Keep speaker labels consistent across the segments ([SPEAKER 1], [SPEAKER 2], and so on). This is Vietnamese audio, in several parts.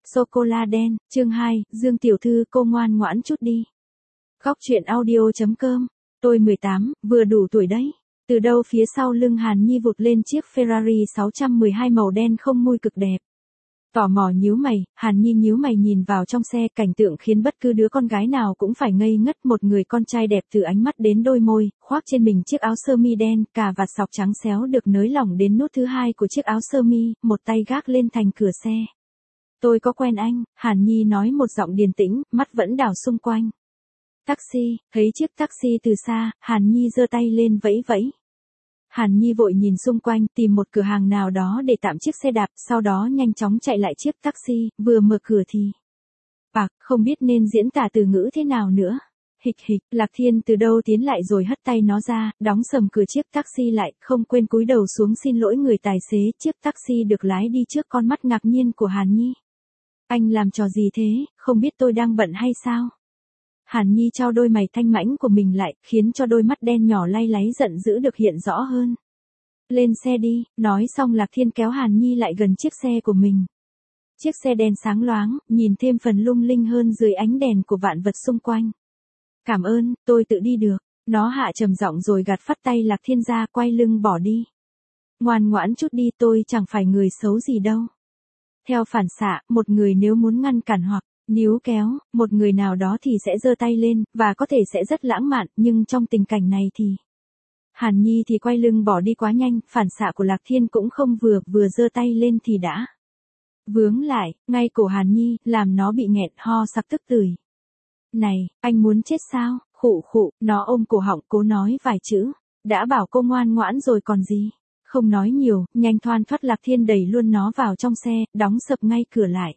[SPEAKER 1] Sô-cô-la đen, chương 2, Dương tiểu thư cô ngoan ngoãn chút đi. Góc truyện audio.com, tôi 18, vừa đủ tuổi đấy. Từ đâu phía sau lưng Hàn Nhi vụt lên chiếc Ferrari 612 màu đen không mui cực đẹp. Tò mò nhíu mày, Hàn Nhi nhíu mày nhìn vào trong xe, cảnh tượng khiến bất cứ đứa con gái nào cũng phải ngây ngất. Một người con trai đẹp từ ánh mắt đến đôi môi, khoác trên mình chiếc áo sơ mi đen, cà vạt sọc trắng xéo được nới lỏng đến nút thứ hai của chiếc áo sơ mi, một tay gác lên thành cửa xe. Tôi có quen anh, Hàn Nhi nói một giọng điềm tĩnh, mắt vẫn đảo xung quanh. Taxi, thấy chiếc taxi từ xa, Hàn Nhi giơ tay lên vẫy vẫy. Hàn Nhi vội nhìn xung quanh, tìm một cửa hàng nào đó để tạm chiếc xe đạp, sau đó nhanh chóng chạy lại chiếc taxi, vừa mở cửa thì... không biết nên diễn tả từ ngữ thế nào nữa. Hịch hịch, Lạc Thiên từ đâu tiến lại rồi hất tay nó ra, đóng sầm cửa chiếc taxi lại, không quên cúi đầu xuống xin lỗi người tài xế. Chiếc taxi được lái đi trước con mắt ngạc nhiên của Hàn Nhi. Anh làm trò gì thế, không biết tôi đang bận hay sao? Hàn Nhi trao đôi mày thanh mãnh của mình lại, khiến cho đôi mắt đen nhỏ lay láy giận dữ được hiện rõ hơn. Lên xe đi, nói xong Lạc Thiên kéo Hàn Nhi lại gần chiếc xe của mình. Chiếc xe đen sáng loáng, nhìn thêm phần lung linh hơn dưới ánh đèn của vạn vật xung quanh. Cảm ơn, tôi tự đi được. Nó hạ trầm giọng rồi gạt phắt tay Lạc Thiên ra, quay lưng bỏ đi. Ngoan ngoãn chút đi, tôi chẳng phải người xấu gì đâu. Theo phản xạ, một người nếu muốn ngăn cản hoặc níu kéo một người nào đó thì sẽ giơ tay lên, và có thể sẽ rất lãng mạn, nhưng trong tình cảnh này thì... Hàn Nhi thì quay lưng bỏ đi quá nhanh, phản xạ của Lạc Thiên cũng không vừa giơ tay lên thì đã vướng lại, ngay cổ Hàn Nhi, làm nó bị nghẹn ho sặc tức tưởi. Này, anh muốn chết sao? Khụ khụ, nó ôm cổ họng cố nói vài chữ. Đã bảo cô ngoan ngoãn rồi còn gì. Không nói nhiều, nhanh thoăn thoắt Lạc Thiên đẩy luôn nó vào trong xe, đóng sập ngay cửa lại.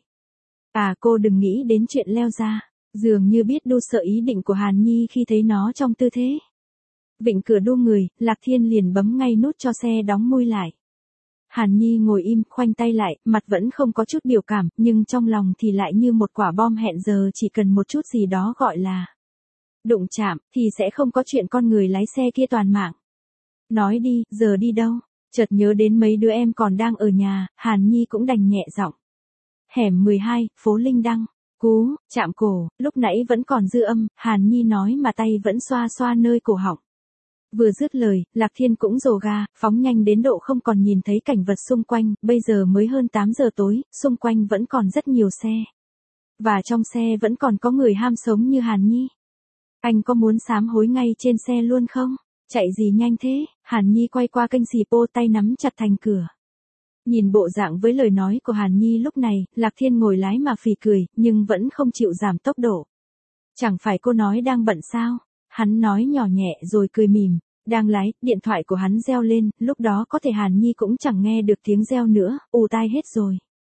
[SPEAKER 1] Cô đừng nghĩ đến chuyện leo ra. Dường như biết đu sợ ý định của Hàn Nhi khi thấy nó trong tư thế vịn cửa đu người, Lạc Thiên liền bấm ngay nút cho xe đóng mui lại. Hàn Nhi ngồi im, khoanh tay lại, mặt vẫn không có chút biểu cảm, nhưng trong lòng thì lại như một quả bom hẹn giờ, chỉ cần một chút gì đó gọi là đụng chạm, thì sẽ không có chuyện con người lái xe kia toàn mạng. Nói đi, giờ đi đâu? Chợt nhớ đến mấy đứa em còn đang ở nhà, Hàn Nhi cũng đành nhẹ giọng. Hẻm 12, phố Linh Đăng. Cú, chạm cổ, lúc nãy vẫn còn dư âm, Hàn Nhi nói mà tay vẫn xoa xoa nơi cổ họng. Vừa dứt lời, Lạc Thiên cũng rồ ga, phóng nhanh đến độ không còn nhìn thấy cảnh vật xung quanh, bây giờ mới hơn 8 giờ tối, xung quanh vẫn còn rất nhiều xe. Và trong xe vẫn còn có người ham sống như Hàn Nhi. Anh có muốn sám hối ngay trên xe luôn không? Chạy gì nhanh thế? Hàn Nhi quay qua kênh xì pô, tay nắm chặt thành cửa. Nhìn bộ dạng với lời nói của Hàn Nhi lúc này, Lạc Thiên ngồi lái mà phì cười, nhưng vẫn không chịu giảm tốc độ. Chẳng phải cô nói đang bận sao? Hắn nói nhỏ nhẹ rồi cười mỉm. Đang lái, điện thoại của hắn reo lên, lúc đó có thể Hàn Nhi cũng chẳng nghe được tiếng reo nữa, ù tai hết rồi.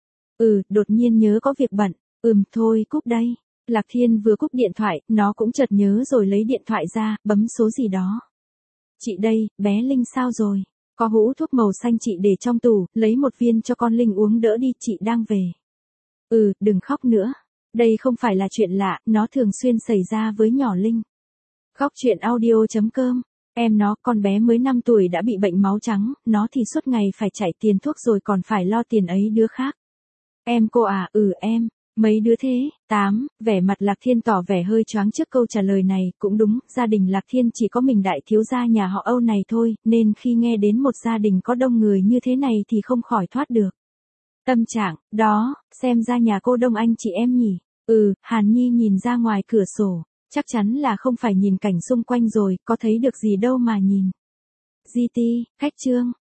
[SPEAKER 1] Đột nhiên nhớ có việc bận. Thôi cúp đây. Lạc Thiên vừa cúp điện thoại, nó cũng chợt nhớ rồi lấy điện thoại ra, bấm số gì đó. Chị đây, bé Linh sao rồi? Có hũ thuốc màu xanh chị để trong tủ, lấy một viên cho con Linh uống đỡ đi, chị đang về. Đừng khóc nữa. Đây không phải là chuyện lạ, nó thường xuyên xảy ra với nhỏ Linh. Góc truyện audio.com. Em nó, con bé mới 5 tuổi đã bị bệnh máu trắng, nó thì suốt ngày phải chạy tiền thuốc rồi còn phải lo tiền ấy đứa khác. Em cô à? Em. Mấy đứa thế? 8, vẻ mặt Lạc Thiên tỏ vẻ hơi choáng trước câu trả lời này, cũng đúng, gia đình Lạc Thiên chỉ có mình đại thiếu gia nhà họ Âu này thôi, nên khi nghe đến một gia đình có đông người như thế này thì không khỏi thoát được tâm trạng, đó, xem ra nhà cô đông anh chị em nhỉ? Hàn Nhi nhìn ra ngoài cửa sổ, chắc chắn là không phải nhìn cảnh xung quanh rồi, có thấy được gì đâu mà nhìn. GT, khách trương,